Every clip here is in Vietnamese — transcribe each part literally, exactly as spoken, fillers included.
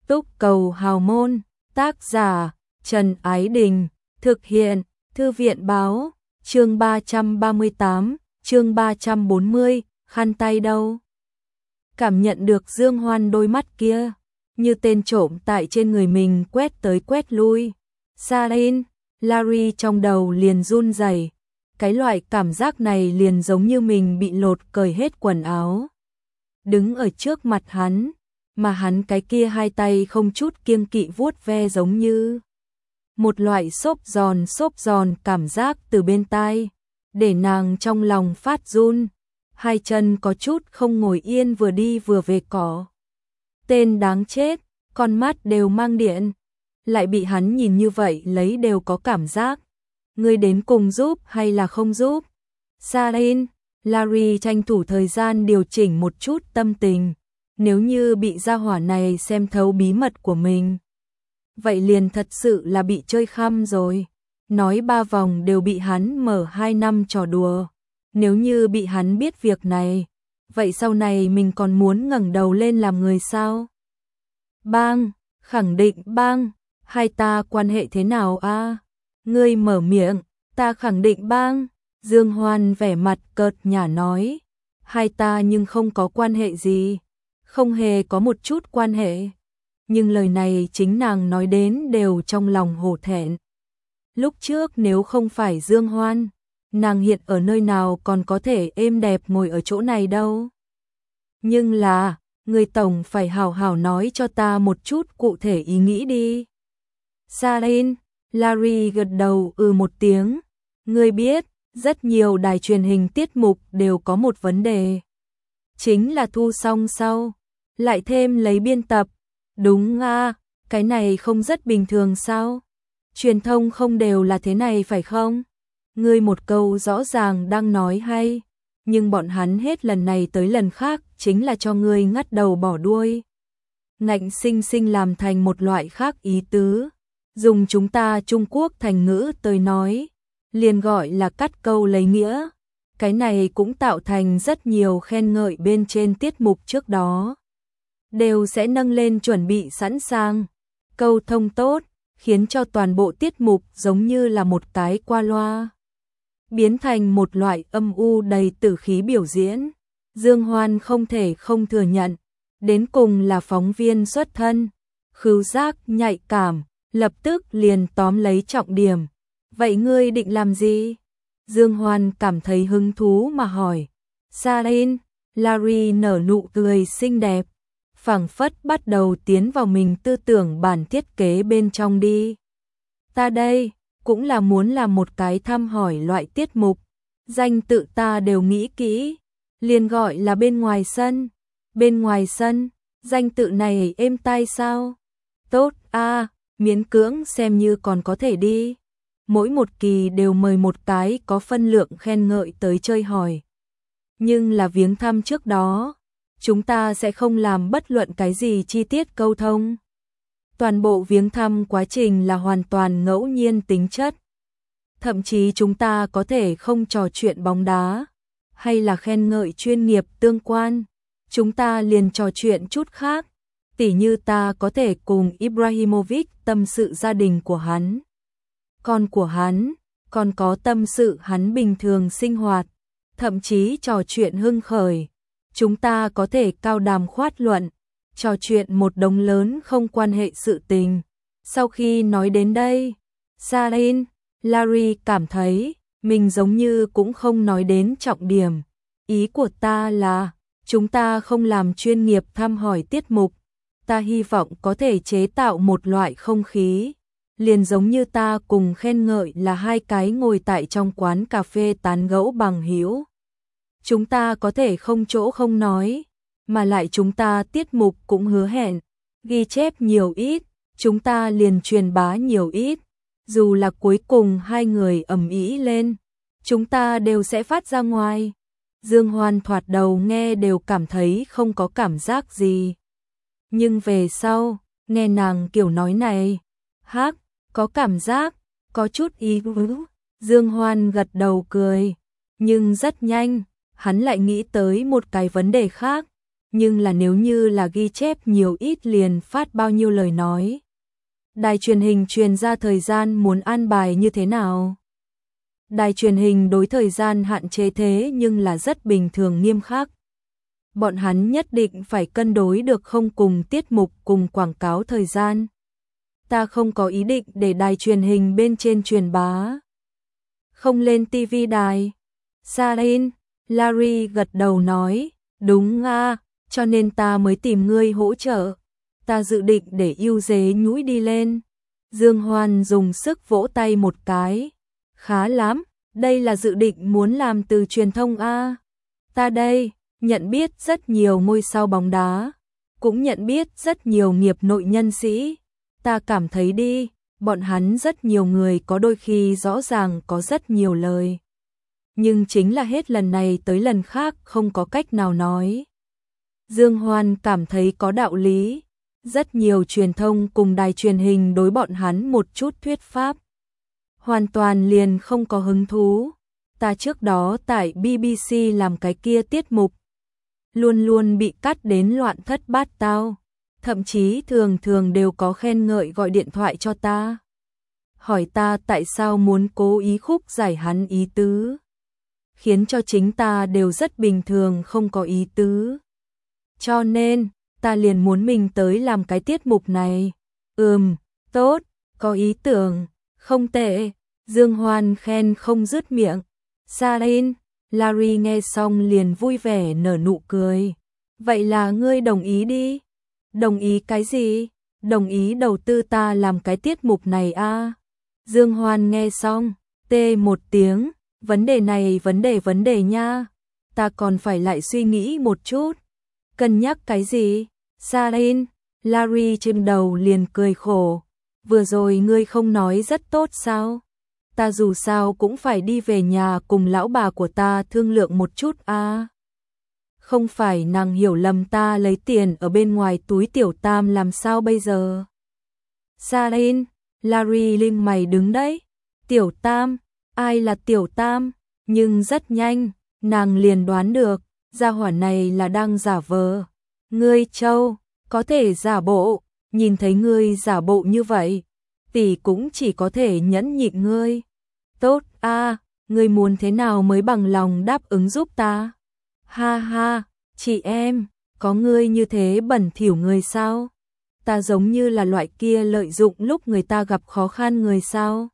Túc cầu hào môn, tác giả, Trần Ái Đình, thực hiện, Thư viện báo, chương ba trăm ba mươi tám, chương ba trăm bốn mươi, khăn tay đâu? Cảm nhận được Dương Hoan đôi mắt kia, như tên trộm tại trên người mình quét tới quét lui. Sarin, Larry trong đầu liền run rẩy. Cái loại cảm giác này liền giống như mình bị lột cởi hết quần áo. Đứng ở trước mặt hắn, mà hắn cái kia hai tay không chút kiêng kỵ vuốt ve giống như một loại xốp giòn xốp giòn cảm giác từ bên tai, để nàng trong lòng phát run, hai chân có chút không ngồi yên vừa đi vừa về cỏ. Tên đáng chết, con mắt đều mang điện, lại bị hắn nhìn như vậy lấy đều có cảm giác. Ngươi đến cùng giúp hay là không giúp? Sarin, Larry tranh thủ thời gian điều chỉnh một chút tâm tình. Nếu như bị gia hỏa này xem thấu bí mật của mình, vậy liền thật sự là bị chơi khăm rồi. Nói ba vòng đều bị hắn mở hai năm trò đùa. Nếu như bị hắn biết việc này, vậy sau này mình còn muốn ngẩng đầu lên làm người sao? Bang, khẳng định bang, hai ta quan hệ thế nào a? À? Ngươi mở miệng, ta khẳng định bang. Dương Hoan vẻ mặt cợt nhả nói, hai ta nhưng không có quan hệ gì, không hề có một chút quan hệ. Nhưng lời này chính nàng nói đến đều trong lòng hổ thẹn. Lúc trước nếu không phải Dương Hoan, nàng hiện ở nơi nào còn có thể êm đẹp ngồi ở chỗ này đâu. Nhưng là, người tổng phải hào hào nói cho ta một chút cụ thể ý nghĩ đi. Sarin, Larry gật đầu ừ một tiếng. Ngươi biết, rất nhiều đài truyền hình tiết mục đều có một vấn đề. Chính là thu xong sau, lại thêm lấy biên tập. Đúng à, cái này không rất bình thường sao? Truyền thông không đều là thế này phải không? Ngươi một câu rõ ràng đang nói hay, nhưng bọn hắn hết lần này tới lần khác chính là cho ngươi ngắt đầu bỏ đuôi. Ngạnh sinh sinh làm thành một loại khác ý tứ. Dùng chúng ta Trung Quốc thành ngữ tới nói, liền gọi là cắt câu lấy nghĩa. Cái này cũng tạo thành rất nhiều khen ngợi bên trên tiết mục trước đó. Đều sẽ nâng lên chuẩn bị sẵn sàng. Câu thông tốt, khiến cho toàn bộ tiết mục giống như là một cái qua loa. Biến thành một loại âm u đầy tử khí biểu diễn. Dương Hoan không thể không thừa nhận. Đến cùng là phóng viên xuất thân. Khứu giác nhạy cảm, lập tức liền tóm lấy trọng điểm. Vậy ngươi định làm gì? Dương Hoan cảm thấy hứng thú mà hỏi. Sarin, Larry nở nụ cười xinh đẹp, phảng phất bắt đầu tiến vào mình tư tưởng bản thiết kế bên trong đi. Ta đây, cũng là muốn làm một cái thăm hỏi loại tiết mục. Danh tự ta đều nghĩ kỹ, liền gọi là bên ngoài sân. Bên ngoài sân, danh tự này êm tai sao? Tốt a, à, miễn cưỡng xem như còn có thể đi. Mỗi một kỳ đều mời một cái có phân lượng khen ngợi tới chơi hỏi. Nhưng là viếng thăm trước đó, chúng ta sẽ không làm bất luận cái gì chi tiết câu thông. Toàn bộ viếng thăm quá trình là hoàn toàn ngẫu nhiên tính chất. Thậm chí chúng ta có thể không trò chuyện bóng đá, hay là khen ngợi chuyên nghiệp tương quan. Chúng ta liền trò chuyện chút khác. Tỉ như ta có thể cùng Ibrahimovic tâm sự gia đình của hắn, con của hắn, còn có tâm sự hắn bình thường sinh hoạt, thậm chí trò chuyện hưng khởi. Chúng ta có thể cao đàm khoát luận, trò chuyện một đống lớn không quan hệ sự tình. Sau khi nói đến đây, Sarin, Larry cảm thấy mình giống như cũng không nói đến trọng điểm. Ý của ta là, chúng ta không làm chuyên nghiệp thăm hỏi tiết mục. Ta hy vọng có thể chế tạo một loại không khí, liền giống như ta cùng khen ngợi là hai cái ngồi tại trong quán cà phê tán gẫu bằng hữu. Chúng ta có thể không chỗ không nói, mà lại chúng ta tiết mục cũng hứa hẹn, ghi chép nhiều ít, chúng ta liền truyền bá nhiều ít. Dù là cuối cùng hai người ầm ĩ lên, chúng ta đều sẽ phát ra ngoài. Dương Hoan thoạt đầu nghe đều cảm thấy không có cảm giác gì. Nhưng về sau, nghe nàng kiểu nói này, hắc, có cảm giác, có chút ý tứ. Dương Hoan gật đầu cười, nhưng rất nhanh, hắn lại nghĩ tới một cái vấn đề khác. nhưng là nếu như là ghi chép nhiều ít liền phát bao nhiêu lời nói. Đài truyền hình truyền ra thời gian muốn an bài như thế nào? Đài truyền hình đối thời gian hạn chế thế nhưng là rất bình thường nghiêm khắc. Bọn hắn nhất định phải cân đối được không cùng tiết mục cùng quảng cáo thời gian. Ta không có ý định để đài truyền hình bên trên truyền bá. Không lên ti vi đài. Sarin, Larry gật đầu nói, đúng à, cho nên ta mới tìm ngươi hỗ trợ. Ta dự định để yêu dế nhũi đi lên. Dương Hoan dùng sức vỗ tay một cái. Khá lắm, đây là dự định muốn làm từ truyền thông a. Ta đây, nhận biết rất nhiều ngôi sao bóng đá, cũng nhận biết rất nhiều nghiệp nội nhân sĩ. Ta cảm thấy đi, bọn hắn rất nhiều người có đôi khi rõ ràng có rất nhiều lời. Nhưng chính là hết lần này tới lần khác không có cách nào nói. Dương Hoan cảm thấy có đạo lý. Rất nhiều truyền thông cùng đài truyền hình đối bọn hắn một chút thuyết pháp. Hoàn toàn liền không có hứng thú. Ta trước đó tại bê bê xê làm cái kia tiết mục. Luôn luôn bị cắt đến loạn thất bát tao. Thậm chí thường thường đều có khen ngợi gọi điện thoại cho ta. Hỏi ta tại sao muốn cố ý khúc giải hắn ý tứ. Khiến cho chính ta đều rất bình thường không có ý tứ. Cho nên, ta liền muốn mình tới làm cái tiết mục này. Ừm, tốt, có ý tưởng, không tệ. Dương Hoan khen không dứt miệng. Sarin, Larry nghe xong liền vui vẻ nở nụ cười. Vậy là ngươi đồng ý đi. Đồng ý cái gì? Đồng ý đầu tư ta làm cái tiết mục này a. À? Dương Hoan nghe xong, tê một tiếng. Vấn đề này vấn đề vấn đề nha. Ta còn phải lại suy nghĩ một chút. Cân nhắc cái gì? Sarin, Larry trên đầu liền cười khổ. Vừa rồi ngươi không nói rất tốt sao? Ta dù sao cũng phải đi về nhà cùng lão bà của ta thương lượng một chút a. À? Không phải nàng hiểu lầm ta lấy tiền ở bên ngoài túi tiểu tam làm sao bây giờ? Sarin, Larry linh mày đứng đấy. Tiểu tam, ai là tiểu tam? Nhưng rất nhanh, nàng liền đoán được, gia hỏa này là đang giả vờ. Ngươi Châu, có thể giả bộ, nhìn thấy ngươi giả bộ như vậy, tỷ cũng chỉ có thể nhẫn nhịn ngươi. Tốt a, à, ngươi muốn thế nào mới bằng lòng đáp ứng giúp ta? Ha ha, chị em, có ngươi như thế bẩn thỉu người sao? Ta giống như là loại kia lợi dụng lúc người ta gặp khó khăn người sao?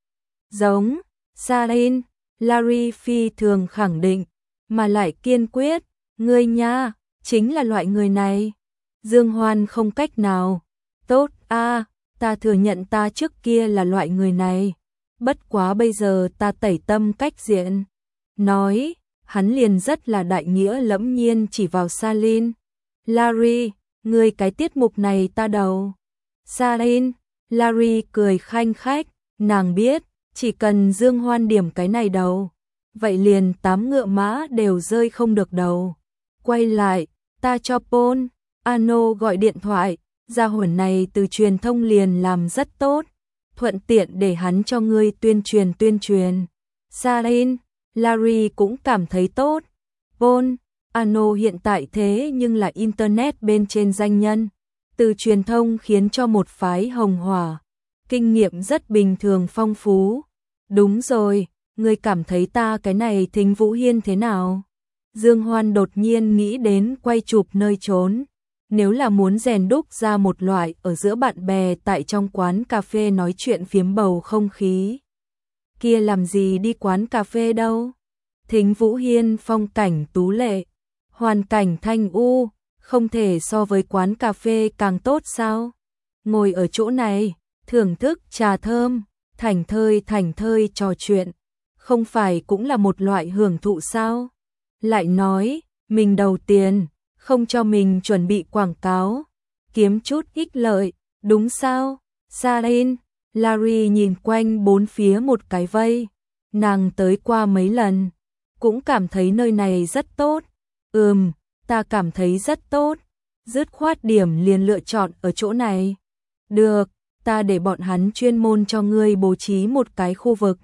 Giống, Sarin, Larry phi thường khẳng định, mà lại kiên quyết, ngươi nha, chính là loại người này. Dương Hoan không cách nào. Tốt a, à, ta thừa nhận ta trước kia là loại người này. Bất quá bây giờ ta tẩy tâm cách diện. Nói, hắn liền rất là đại nghĩa lẫm nhiên chỉ vào Sarin. Larry, ngươi cái tiết mục này ta đầu. Sarin, Larry cười khanh khách, nàng biết, chỉ cần Dương Hoan điểm cái này đầu. Vậy liền tám ngựa mã đều rơi không được đầu. Quay lại, ta cho Paul, Ano gọi điện thoại, gia hỏa này từ truyền thông liền làm rất tốt. Thuận tiện để hắn cho ngươi tuyên truyền tuyên truyền. Sarin, Larry cũng cảm thấy tốt. Paul, Ano hiện tại thế nhưng là internet bên trên danh nhân. Từ truyền thông khiến cho một phái hồng hỏa. Kinh nghiệm rất bình thường phong phú. Đúng rồi, ngươi cảm thấy ta cái này Thính Vũ Hiên thế nào? Dương Hoan đột nhiên nghĩ đến quay chụp nơi trốn. Nếu là muốn rèn đúc ra một loại ở giữa bạn bè tại trong quán cà phê nói chuyện phiếm bầu không khí. Kia làm gì đi quán cà phê đâu? Thính Vũ Hiên phong cảnh tú lệ, hoàn cảnh thanh u, không thể so với quán cà phê càng tốt sao? Ngồi ở chỗ này, thưởng thức trà thơm, thảnh thơi thảnh thơi trò chuyện, không phải cũng là một loại hưởng thụ sao? Lại nói, mình đầu tiền, không cho mình chuẩn bị quảng cáo, kiếm chút ích lợi, đúng sao? Sarin, Larry nhìn quanh bốn phía một cái vây, nàng tới qua mấy lần, cũng cảm thấy nơi này rất tốt. Ừm, ta cảm thấy rất tốt, dứt khoát điểm liền lựa chọn ở chỗ này. Được, ta để bọn hắn chuyên môn cho ngươi bố trí một cái khu vực.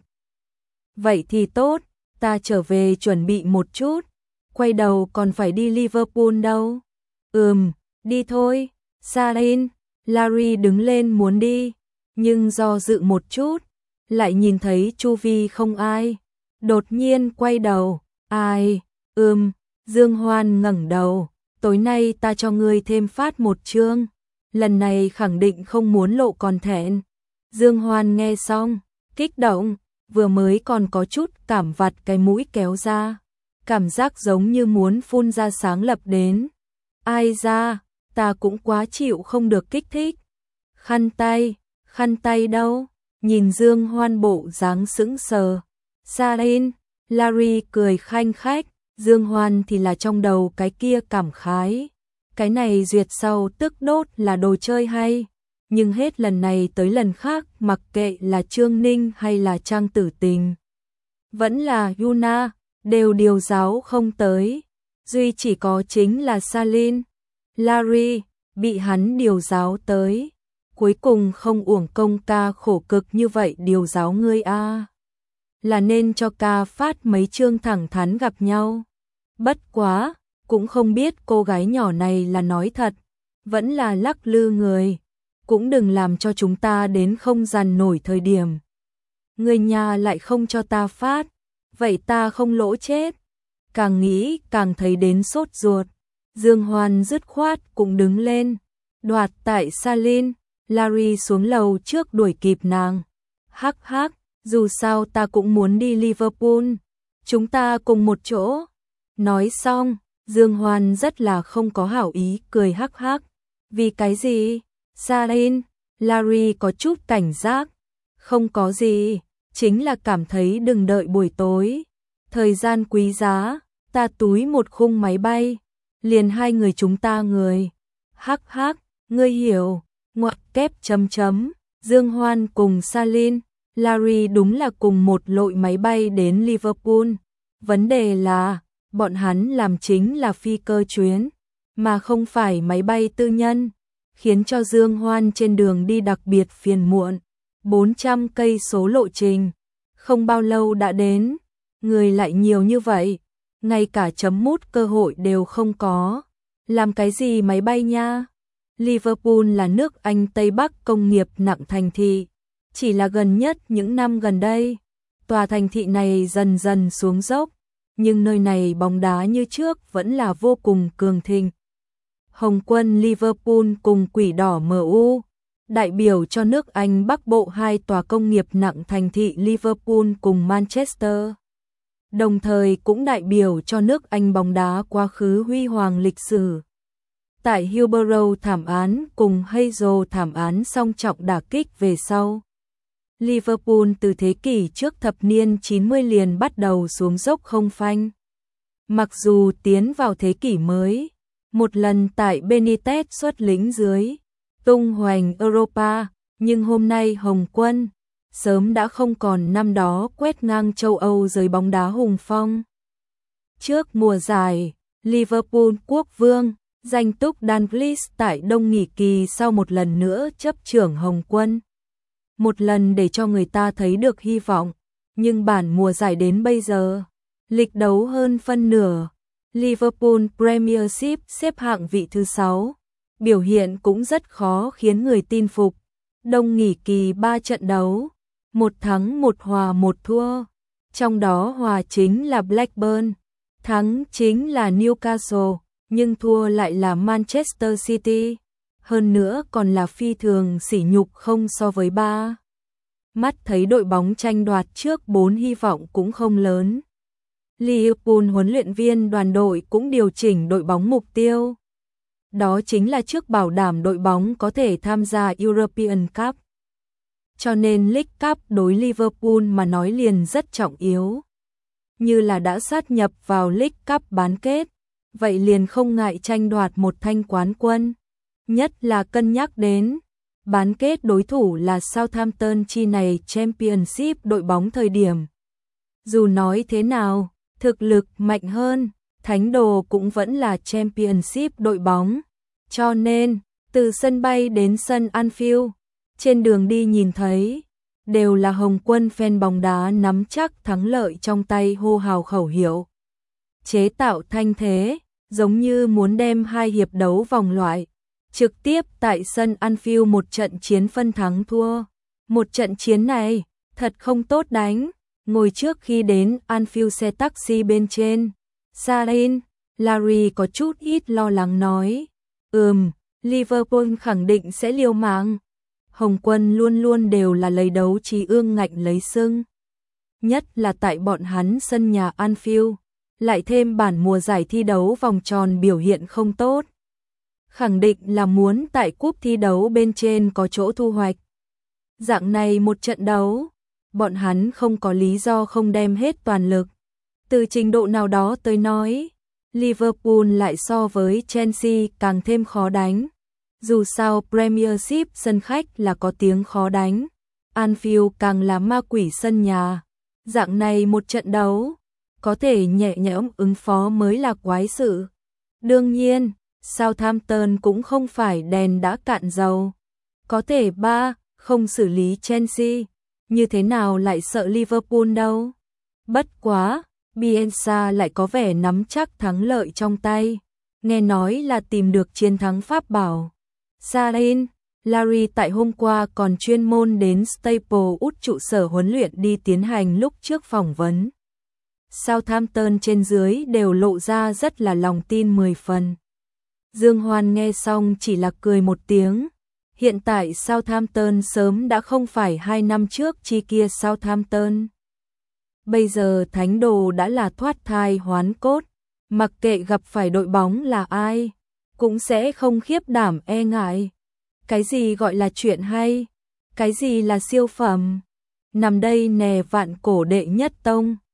Vậy thì tốt, ta trở về chuẩn bị một chút, quay đầu còn phải đi Liverpool đâu. Ừm, đi thôi. Salin, Larry đứng lên muốn đi, nhưng do dự một chút, lại nhìn thấy chu vi không ai. Đột nhiên quay đầu, ai? Ừm, Dương Hoan ngẩng đầu, tối nay ta cho ngươi thêm phát một chương. Lần này khẳng định không muốn lộ còn thẹn. Dương Hoan nghe xong, kích động, vừa mới còn có chút cảm vặt cái mũi kéo ra. Cảm giác giống như muốn phun ra sáng lập đến. Ai ra, ta cũng quá chịu không được kích thích. Khăn tay, khăn tay đâu? Nhìn Dương Hoan bộ dáng sững sờ. Salin, Larry cười khanh khách, Dương Hoan thì là trong đầu cái kia cảm khái. Cái này duyệt sau tức đốt là đồ chơi hay, nhưng hết lần này tới lần khác mặc kệ là Trương Ninh hay là Trang Tử Tình, vẫn là Yuna, đều điều giáo không tới. Duy chỉ có chính là Salin, Larry, bị hắn điều giáo tới. Cuối cùng không uổng công ca khổ cực như vậy điều giáo ngươi a. Là nên cho ca phát mấy chương thẳng thắn gặp nhau. Bất quá, cũng không biết cô gái nhỏ này là nói thật, vẫn là lắc lư người. Cũng đừng làm cho chúng ta đến không dằn nổi thời điểm. Người nhà lại không cho ta phát, vậy ta không lỗ chết. Càng nghĩ càng thấy đến sốt ruột. Dương Hoan dứt khoát cũng đứng lên, đoạt tại Salin, Larry xuống lầu trước đuổi kịp nàng. Hắc hắc, dù sao ta cũng muốn đi Liverpool, chúng ta cùng một chỗ. Nói xong, Dương Hoan rất là không có hảo ý cười hắc hắc. Vì cái gì? Salin, Larry có chút cảnh giác. Không có gì, chính là cảm thấy đừng đợi buổi tối. Thời gian quý giá, ta túi một khung máy bay, liền hai người chúng ta người. Hắc hắc, ngươi hiểu, ngoặc kép chấm chấm. Dương Hoan cùng Salin, Larry đúng là cùng một lội máy bay đến Liverpool. Vấn đề là, bọn hắn làm chính là phi cơ chuyến, mà không phải máy bay tư nhân, khiến cho Dương Hoan trên đường đi đặc biệt phiền muộn. bốn trăm cây số lộ trình, không bao lâu đã đến, người lại nhiều như vậy, ngay cả chấm mút cơ hội đều không có. Làm cái gì máy bay nha? Liverpool là nước Anh Tây Bắc công nghiệp nặng thành thị, chỉ là gần nhất những năm gần đây, tòa thành thị này dần dần xuống dốc, nhưng nơi này bóng đá như trước vẫn là vô cùng cường thịnh. Hồng quân Liverpool cùng Quỷ đỏ em u, đại biểu cho nước Anh Bắc Bộ hai tòa công nghiệp nặng thành thị Liverpool cùng Manchester. Đồng thời cũng đại biểu cho nước Anh bóng đá quá khứ huy hoàng lịch sử. Tại Hillsborough thảm án cùng Hazel thảm án song trọng đả kích về sau, Liverpool từ thế kỷ trước thập niên chín mươi liền bắt đầu xuống dốc không phanh. Mặc dù tiến vào thế kỷ mới, một lần tại Benitez xuất lĩnh dưới, tung hoành Europa, nhưng hôm nay Hồng quân sớm đã không còn năm đó quét ngang châu Âu giới bóng đá hùng phong. Trước mùa giải, Liverpool quốc vương, danh túc Dalglish tại đông nghỉ kỳ sau một lần nữa chấp trưởng Hồng quân. Một lần để cho người ta thấy được hy vọng, nhưng bản mùa giải đến bây giờ, lịch đấu hơn phân nửa, Liverpool Premiership xếp hạng vị thứ sáu, biểu hiện cũng rất khó khiến người tin phục. Đông nghỉ kỳ ba trận đấu, một thắng một hòa một thua, trong đó hòa chính là Blackburn, thắng chính là Newcastle, nhưng thua lại là Manchester City, hơn nữa còn là phi thường sỉ nhục không so với ba. Mắt thấy đội bóng tranh đoạt trước bốn hy vọng cũng không lớn. Liverpool huấn luyện viên đoàn đội cũng điều chỉnh đội bóng mục tiêu. Đó chính là trước bảo đảm đội bóng có thể tham gia European Cup. Cho nên League Cup đối Liverpool mà nói liền rất trọng yếu. Như là đã sát nhập vào League Cup bán kết, vậy liền không ngại tranh đoạt một thanh quán quân. Nhất là cân nhắc đến bán kết đối thủ là Southampton chi này Championship đội bóng thời điểm. Dù nói thế nào, thực lực mạnh hơn, Thánh Đồ cũng vẫn là Championship đội bóng. Cho nên, từ sân bay đến sân Anfield, trên đường đi nhìn thấy, đều là Hồng quân fan bóng đá nắm chắc thắng lợi trong tay hô hào khẩu hiệu. Chế tạo thanh thế, giống như muốn đem hai hiệp đấu vòng loại, trực tiếp tại sân Anfield một trận chiến phân thắng thua. Một trận chiến này, thật không tốt đánh. Ngồi trước khi đến Anfield xe taxi bên trên, Sarin, Larry có chút ít lo lắng nói. Ừm, Liverpool khẳng định sẽ liều mạng. Hồng quân luôn luôn đều là lấy đấu trí ương ngạnh lấy sưng. Nhất là tại bọn hắn sân nhà Anfield, lại thêm bản mùa giải thi đấu vòng tròn biểu hiện không tốt. Khẳng định là muốn tại cúp thi đấu bên trên có chỗ thu hoạch. Dạng này một trận đấu, bọn hắn không có lý do không đem hết toàn lực. Từ trình độ nào đó tới nói, Liverpool lại so với Chelsea càng thêm khó đánh. Dù sao Premiership sân khách là có tiếng khó đánh, Anfield càng là ma quỷ sân nhà. Dạng này một trận đấu, có thể nhẹ nhõm ứng phó mới là quái sự. Đương nhiên, Southampton cũng không phải đèn đã cạn dầu. Có thể ba không xử lý Chelsea, như thế nào lại sợ Liverpool đâu. Bất quá, Bielsa lại có vẻ nắm chắc thắng lợi trong tay. Nghe nói là tìm được chiến thắng pháp bảo. Sarin, Larry tại hôm qua còn chuyên môn đến Staplewood trụ sở huấn luyện đi tiến hành lúc trước phỏng vấn. Southampton trên dưới đều lộ ra rất là lòng tin mười phần. Dương Hoan nghe xong chỉ là cười một tiếng. Hiện tại Southampton sớm đã không phải hai năm trước chi kia Southampton. Bây giờ thánh đồ đã là thoát thai hoán cốt, mặc kệ gặp phải đội bóng là ai, cũng sẽ không khiếp đảm e ngại. Cái gì gọi là chuyện hay, cái gì là siêu phẩm, nằm đây nè vạn cổ đệ nhất tông.